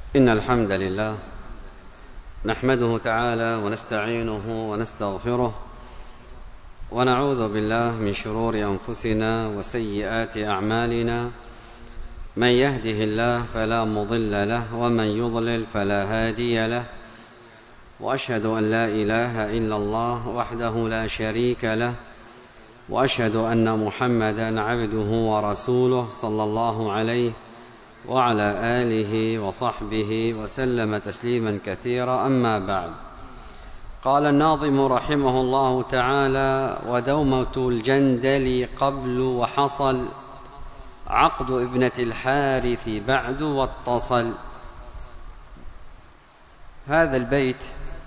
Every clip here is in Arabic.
إن الحمد لله نحمده تعالى ونستعينه ونستغفره ونعوذ بالله من شرور أنفسنا وسيئات أعمالنا. من يهده الله فلا مضل له ومن يضلل فلا هادي له، وأشهد أن لا إله إلا الله وحده لا شريك له، وأشهد أن محمدا عبده ورسوله صلى الله عليه وعلى آله وصحبه وسلم تسليما كثيرا. أما بعد، قال الناظم رحمه الله تعالى: ودومة الجندل قبل وحصل، عقد ابنة الحارث بعد واتصل. هذا البيت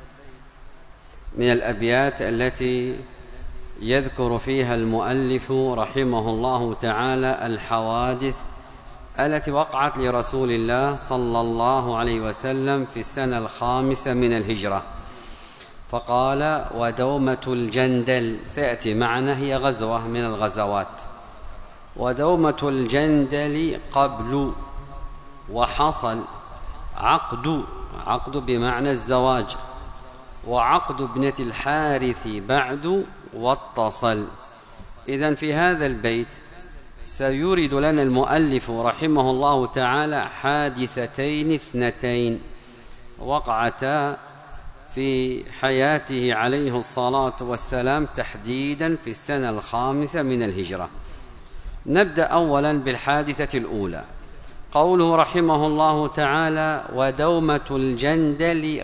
من الأبيات التي يذكر فيها المؤلف رحمه الله تعالى الحوادث التي وقعت لرسول الله صلى الله عليه وسلم في السنة 5 من الهجرة. فقال: ودومة الجندل، سيأتي معنا، هي غزوة من الغزوات. ودومة الجندل قبل وحصل، عقد بمعنى الزواج، وعقد ابنة الحارث بعد واتصل. إذن في هذا البيت سيورد لنا المؤلف رحمه الله تعالى حادثتين اثنتين وقعتا في حياته عليه الصلاة والسلام، تحديدا في السنة 5 من الهجرة. نبدأ أولا بالحادثة الأولى. قوله رحمه الله تعالى: ودومة الجندل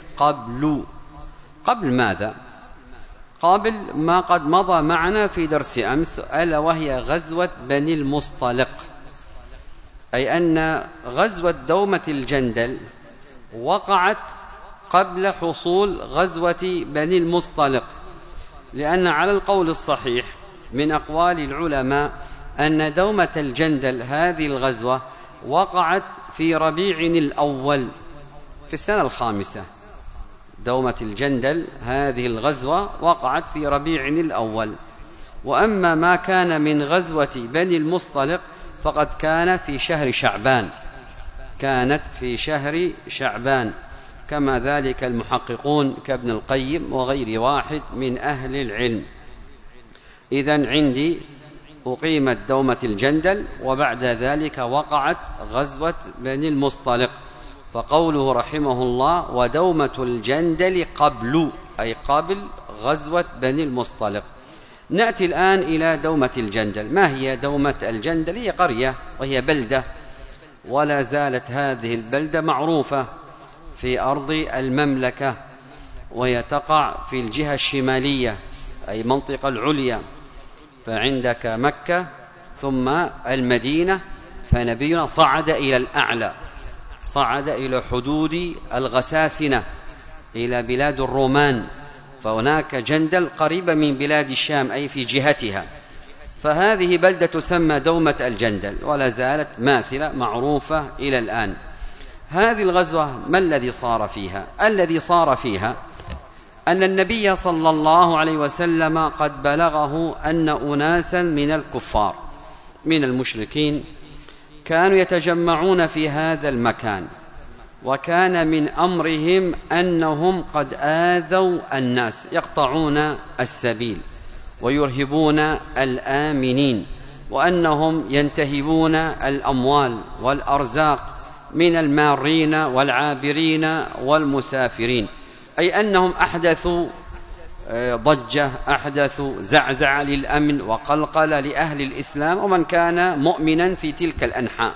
قبل ماذا؟ قبل ما قد مضى معنا في درس أمس، ألا وهي غزوة بني المصطلق. أي أن غزوة دومة الجندل وقعت قبل حصول غزوة بني المصطلق، لأن على القول الصحيح من أقوال العلماء أن دومة الجندل هذه الغزوة وقعت في ربيع الأول في السنة 5. دومة الجندل هذه الغزوة وقعت في ربيع الأول، وأما ما كان من غزوة بني المصطلق فقد كان في شهر شعبان، كانت في شهر شعبان، كما ذلك المحققون كابن القيم وغير واحد من أهل العلم. إذن عندي أقيمت دومة الجندل، وبعد ذلك وقعت غزوة بني المصطلق. فقوله رحمه الله: ودومة الجندل قبل، أي قبل غزوة بني المصطلق. نأتي الآن إلى دومة الجندل. ما هي دومة الجندل؟ هي قرية وهي بلدة، ولا زالت هذه البلدة معروفة في أرض المملكة، وهي تقع في الجهة الشمالية، أي منطقة العليا. فعندك مكة ثم المدينة، فنبينا صعد إلى الأعلى، صعد إلى حدود الغساسنة، إلى بلاد الرومان. فهناك جندل قريبة من بلاد الشام، أي في جهتها. فهذه بلدة تسمى دومة الجندل، ولا زالت ماثلة معروفة إلى الآن. هذه الغزوة ما الذي صار فيها؟ الذي صار فيها أن النبي صلى الله عليه وسلم قد بلغه أن أناسا من الكفار من المشركين كانوا يتجمعون في هذا المكان، وكان من أمرهم أنهم قد آذوا الناس، يقطعون السبيل ويرهبون الآمنين، وأنهم ينتهبون الأموال والأرزاق من المارين والعابرين والمسافرين. أي أنهم أحدثوا ضجة، أحدثوا زعزعة للأمن وقلقل لأهل الإسلام ومن كان مؤمنا في تلك الأنحاء.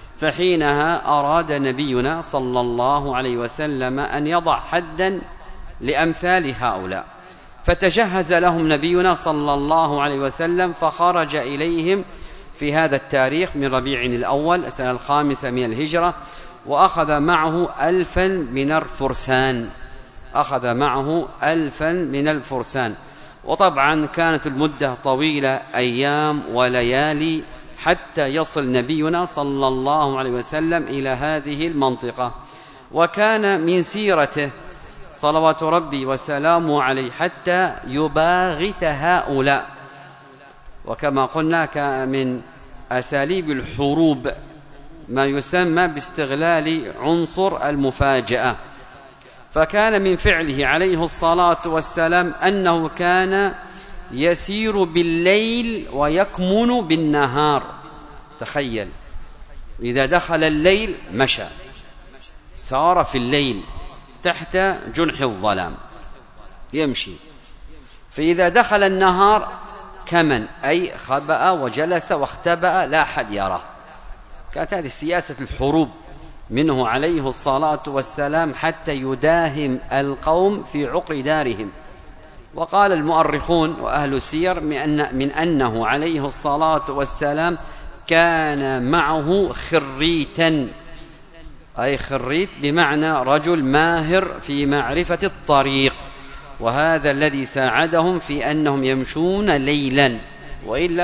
فحينها أراد نبينا صلى الله عليه وسلم أن يضع حدا لأمثال هؤلاء، فتجهز لهم نبينا صلى الله عليه وسلم، فخرج إليهم في هذا التاريخ من ربيع الأول السنة 5 من الهجرة، وأخذ معه 1000 من الفرسان، أخذ معه 1000 من الفرسان. وطبعا كانت المدة طويلة، أيام وليالي، حتى يصل نبينا صلى الله عليه وسلم إلى هذه المنطقة. وكان من سيرته صلوات ربي وسلامه عليه حتى يباغت هؤلاء. وكما قلنا من أساليب الحروب ما يسمى باستغلال عنصر المفاجأة. فكان من فعله عليه الصلاة والسلام أنه كان يسير بالليل ويكمن بالنهار. تخيل، إذا دخل الليل مشى، سار في الليل تحت جنح الظلام يمشي، فإذا دخل النهار كمن، أي خبأ وجلس واختبأ لا أحد يراه. كانت هذه سياسة الحروب منه عليه الصلاة والسلام حتى يداهم القوم في عقر دارهم. وقال المؤرخون وأهل السير من أنه عليه الصلاة والسلام كان معه خريتا، أي خريت بمعنى رجل ماهر في معرفة الطريق، وهذا الذي ساعدهم في أنهم يمشون ليلا، وإلا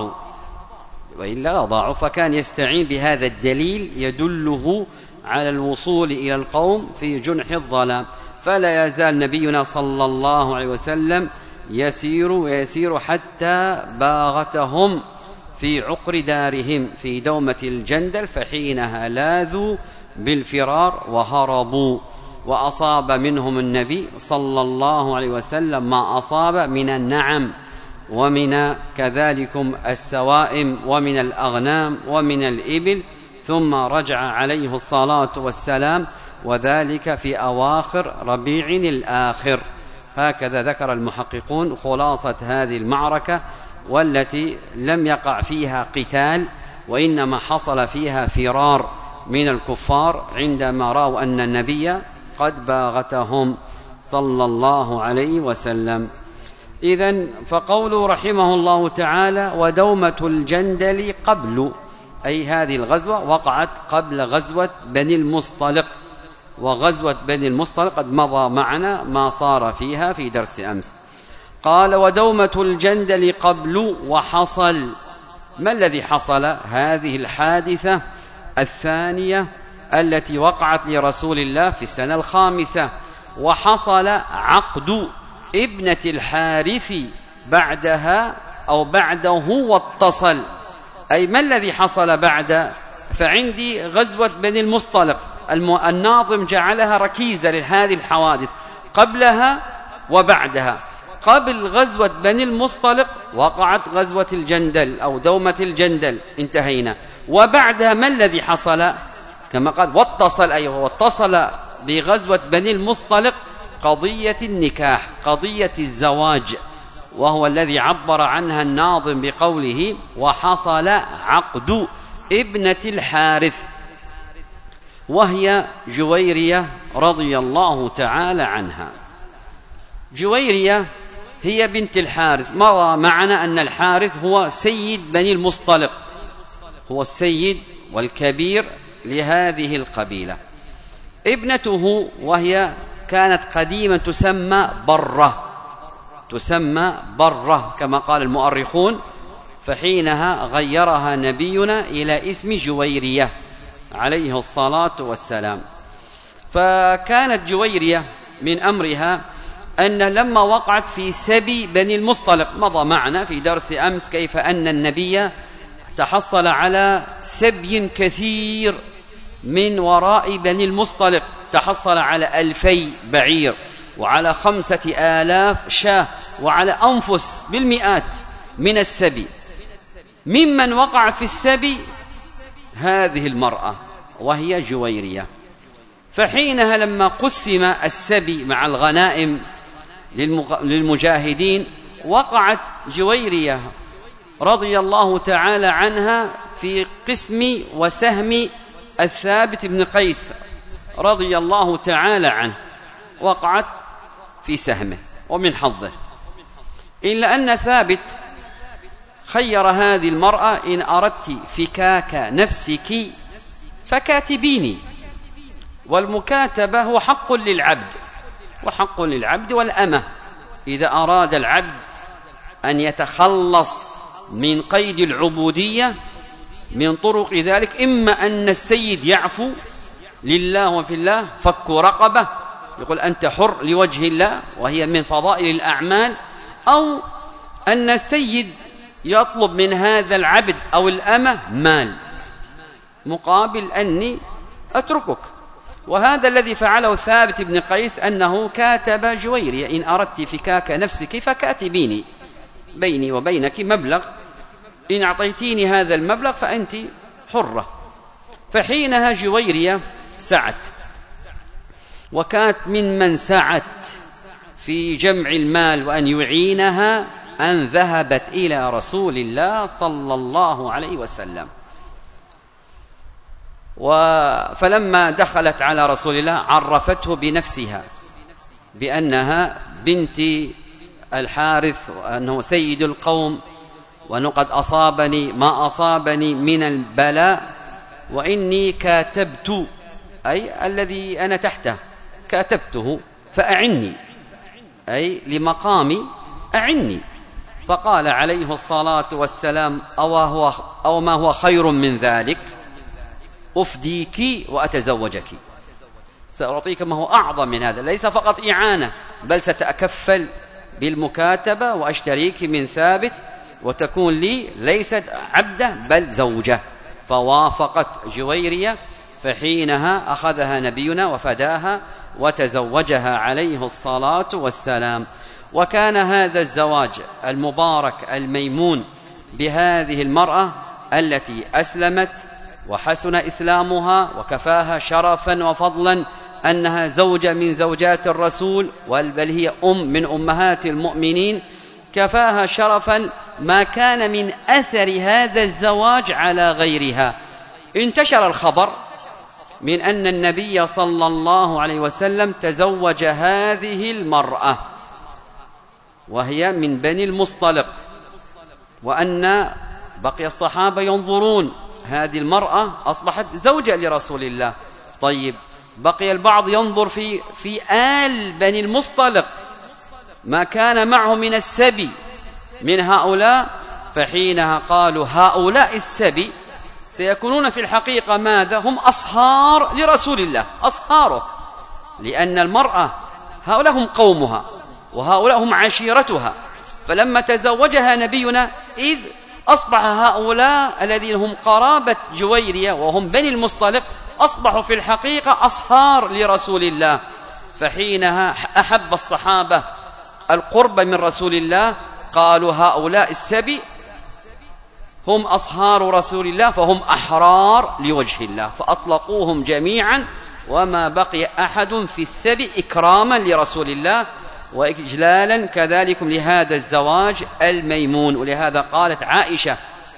لضاعوا. فكان يستعين بهذا الدليل يدله على الوصول إلى القوم في جنح الظلام. فلا يزال نبينا صلى الله عليه وسلم يسير حتى باغتهم في عقر دارهم في دومة الجندل، فحينها لاذوا بالفرار وهربوا، وأصاب منهم النبي صلى الله عليه وسلم ما أصاب من النعم ومن كذلكم السوائم ومن الأغنام ومن الإبل، ثم رجع عليه الصلاة والسلام، وذلك في أواخر ربيع الآخر. هكذا ذكر المحققون خلاصة هذه المعركة، والتي لم يقع فيها قتال، وإنما حصل فيها فرار من الكفار عندما رأوا أن النبي قد باغتهم صلى الله عليه وسلم. إذن فقوله رحمه الله تعالى ودومة الجندل قبل، أي هذه الغزوة وقعت قبل غزوة بني المصطلق، وغزوة بني المصطلق قد مضى معنا ما صار فيها في درس أمس. قال ودومة الجندل قبل وحصل. ما الذي حصل؟ هذه الحادثة الثانية التي وقعت لرسول الله في السنة الخامسة، وحصل عقد ابنة الحارث بعدها أو بعده واتصل. أي ما الذي حصل بعد؟ فعندي غزوة بني المصطلق الناظم جعلها ركيزة لهذه الحوادث قبلها وبعدها. قبل غزوة بني المصطلق وقعت غزوة الجندل أو دومة الجندل، انتهينا. وبعدها ما الذي حصل؟ كما قال واتصل، أيوه واتصل بغزوة بني المصطلق قضية النكاح، قضية الزواج، وهو الذي عبر عنها الناظم بقوله وحصل عقد ابنة الحارث، وهي جويرية رضي الله تعالى عنها. جويرية هي بنت الحارث. مضى معنا أن الحارث هو سيد بني المصطلق، هو السيد والكبير لهذه القبيلة. ابنته وهي كانت قديما تسمى برة كما قال المؤرخون، فحينها غيرها نبينا إلى اسم جويرية عليه الصلاة والسلام. فكانت جويرية من أمرها أن لما وقعت في سبي بني المصطلق، مضى معنا في درس أمس كيف أن النبي تحصل على سبي كثير من وراء بني المصطلق، تحصل على 2000 بعير وعلى 5000 شاة وعلى أنفس بالمئات من السبي. ممن وقع في السبي هذه المرأة وهي جويرية. فحينها لما قسم السبي مع الغنائم للمجاهدين، وقعت جويرية رضي الله تعالى عنها في قسم وسهم الثابت بن قيس رضي الله تعالى عنه، وقعت في سهمه ومن حظه، إلا أن ثابت خير هذه المرأة إن أردت فكاك نفسك فكاتبيني. والمكاتبة هو حق للعبد والأمة. إذا أراد العبد أن يتخلص من قيد العبودية من طرق ذلك، إما أن السيد يعفو لله وفي الله فك رقبة، يقول أنت حر لوجه الله وهي من فضائل الأعمال، أو أن السيد يطلب من هذا العبد أو الأمة مال مقابل أني أتركك. وهذا الذي فعله ثابت بن قيس، أنه كاتب جويرية: إن أردت فكاك نفسك فكاتبيني، بيني وبينك مبلغ، إن أعطيتيني هذا المبلغ فأنت حرة. فحينها جويرية سعت، وكانت ممن سعت في جمع المال وأن يعينها، أن ذهبت إلى رسول الله صلى الله عليه وسلم. فلما دخلت على رسول الله عرفته بنفسها بأنها بنت الحارث، وأنه سيد القوم، وأنه قد أصابني ما أصابني من البلاء، وإني كاتبت، أي الذي أنا تحته كاتبته، فأعني، أي لمقامي أعني. فقال عليه الصلاة والسلام: أو ما هو خير من ذلك، أفديك وأتزوجك، سأعطيك ما هو أعظم من هذا، ليس فقط إعانة، بل سأتكفل بالمكاتبة وأشتريك من ثابت، وتكون لي ليست عبدة بل زوجة. فوافقت جويرية، فحينها أخذها نبينا وفداها وتزوجها عليه الصلاة والسلام. وكان هذا الزواج المبارك الميمون بهذه المرأة التي أسلمت وحسن إسلامها، وكفاها شرفا وفضلا أنها زوجة من زوجات الرسول، بل هي من أمهات المؤمنين، كفاها شرفا ما كان من أثر هذا الزواج على غيرها. انتشر الخبر من أن النبي صلى الله عليه وسلم تزوج هذه المرأة وهي من بني المصطلق، وأن بقي الصحابة ينظرون، هذه المرأة أصبحت زوجة لرسول الله. طيب، بقي البعض ينظر في آل بني المصطلق ما كان معه من السبي من هؤلاء، فحينها قالوا: هؤلاء السبي سيكونون في الحقيقة ماذا؟ هم أصهار لرسول الله، أصهاره، لأن المرأة هؤلاء هم قومها وهؤلاء هم عشيرتها. فلما تزوجها نبينا، إذ أصبح هؤلاء الذين هم قرابة جويرية وهم بني المصطلق أصبحوا في الحقيقة أصهار لرسول الله. فحينها أحب الصحابة القرب من رسول الله، قالوا: هؤلاء السبي هم أصهار رسول الله، فهم أحرار لوجه الله، فأطلقوهم جميعا، وما بقي أحد في السبي إكراما لرسول الله وإجلالا كذلك لهذا الزواج الميمون. ولهذا قالت عائشة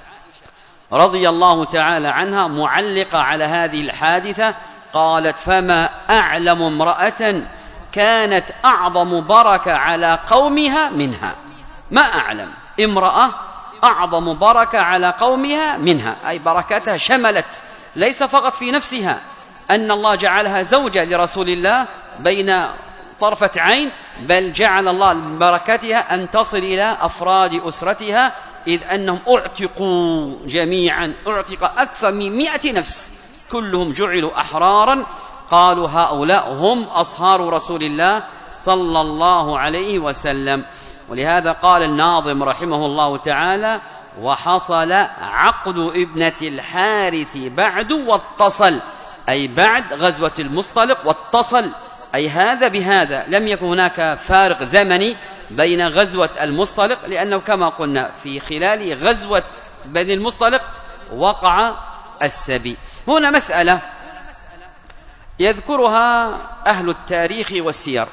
رضي الله تعالى عنها معلقة على هذه الحادثة، قالت: فما أعلم امرأة كانت أعظم بركة على قومها منها. ما أعلم امرأة أعظم بركة على قومها منها، أي بركتها شملت ليس فقط في نفسها أن الله جعلها زوجة لرسول الله بين طرفة عين، بل جعل الله بركتها أن تصل إلى أفراد أسرتها، إذ أنهم أعتقوا جميعا، أعتق أكثر من 100 نفس، كلهم جعلوا أحرارا. قالوا: هؤلاء هم أصهار رسول الله صلى الله عليه وسلم. ولهذا قال الناظم رحمه الله تعالى: وحصل عقد ابنة الحارث بعد واتصل، أي بعد غزوة المصطلق، واتصل أي هذا بهذا، لم يكن هناك فارق زمني بين غزوة المصطلق، لأنه كما قلنا في خلال غزوة بني المصطلق وقع السبي. هنا مسألة يذكرها أهل التاريخ والسير،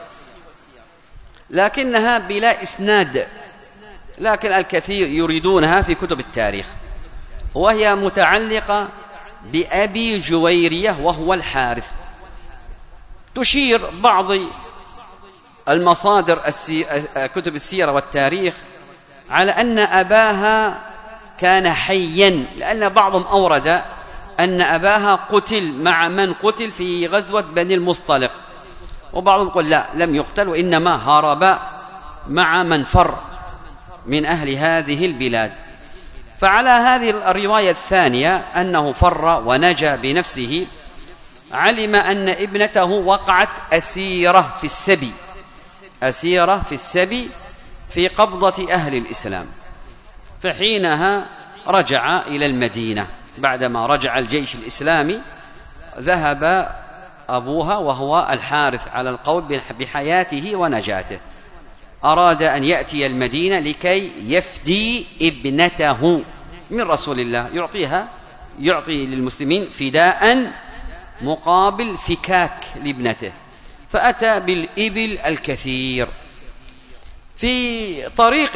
لكنها بلا إسناد، لكن الكثير يريدونها في كتب التاريخ، وهي متعلقة بأبي جويرية وهو الحارث. تشير بعض المصادر كتب السيرة والتاريخ على أن أباها كان حيا، لأن بعضهم أورد أن أباها قتل مع من قتل في غزوة بني المصطلق، وبعضهم يقول لا، لم يقتل وإنما هرب مع من فر من أهل هذه البلاد. فعلى هذه الرواية الثانية أنه فر ونجا بنفسه، علم أن ابنته وقعت أسيرة في السبي، أسيرة في السبي في قبضة أهل الإسلام، فحينها رجع إلى المدينة بعدما رجع الجيش الإسلامي ذهب أبوها وهو الحارث على القول بحياته ونجاته، أراد أن يأتي المدينة لكي يفدي ابنته من رسول الله، يعطي للمسلمين فداء مقابل فكاك لابنته، فأتى بالإبل الكثير. في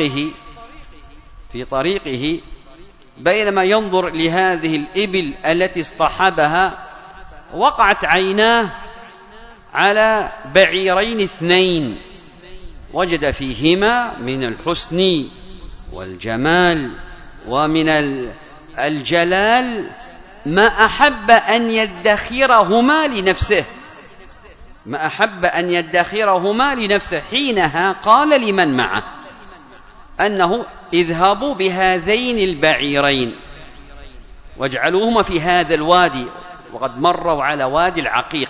طريقه بينما ينظر لهذه الإبل التي اصطحبها وقعت عيناه على بعيرين اثنين وجد فيهما من الحسن والجمال ومن الجلال ما أحب أن يدخرهما لنفسه. حينها قال لمن معه أنه اذهبوا بهذين البعيرين واجعلوهما في هذا الوادي، وقد مروا على وادي العقيق،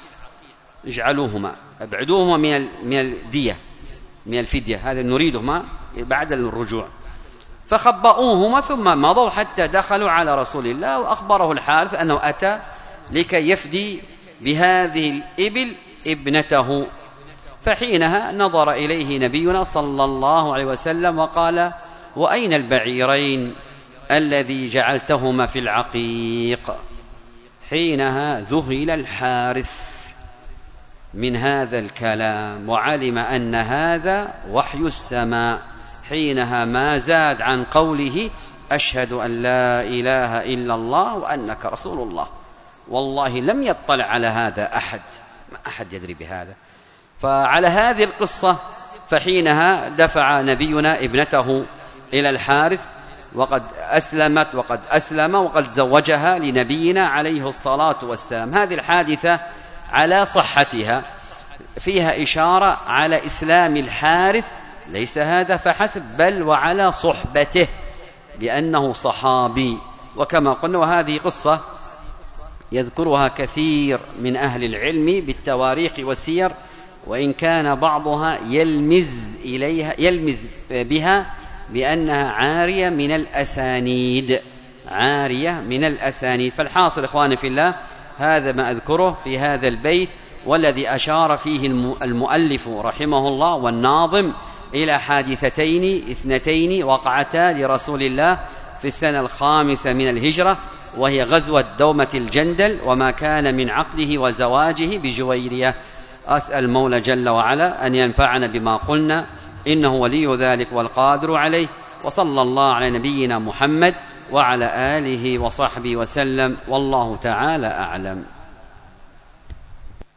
ابعدوهما من الدية، من الفدية، هذا نريدهما بعد الرجوع. فخبؤوهما ثم مضوا حتى دخلوا على رسول الله، وأخبره الحارث أنه أتى لكي يفدي بهذه الإبل ابنته. فحينها نظر إليه نبينا صلى الله عليه وسلم وقال: وأين البعيرين الذي جعلتهما في العقيق؟ حينها ذهل الحارث من هذا الكلام وعلم أن هذا وحي السماء. حينها ما زاد عن قوله: أشهد أن لا إله إلا الله وأنك رسول الله. والله لم يطلع على هذا أحد، ما أحد يدري بهذا. فعلى هذه القصة فحينها دفع نبينا ابنته إلى الحارث، وقد أسلمت وقد أسلم وقد زوجها لنبينا عليه الصلاة والسلام. هذه الحادثة على صحتها فيها إشارة على إسلام الحارث، ليس هذا فحسب بل وعلى صحبته بأنه صحابي. وكما قلنا وهذه قصة يذكرها كثير من أهل العلم بالتواريخ والسير، وإن كان بعضها يلمز بها بأنها عارية من الأسانيد. فالحاصل إخواني في الله هذا ما أذكره في هذا البيت، والذي أشار فيه المؤلف رحمه الله والناظم إلى حادثتين اثنتين وقعتا لرسول الله في السنة 5 من الهجرة، وهي غزوة دومة الجندل وما كان من عقده وزواجه بجويرية. أسأل المولى جل وعلا أن ينفعنا بما قلنا، إنه ولي ذلك والقادر عليه. وصلى الله على نبينا محمد وعلى آله وصحبه وسلم، والله تعالى أعلم.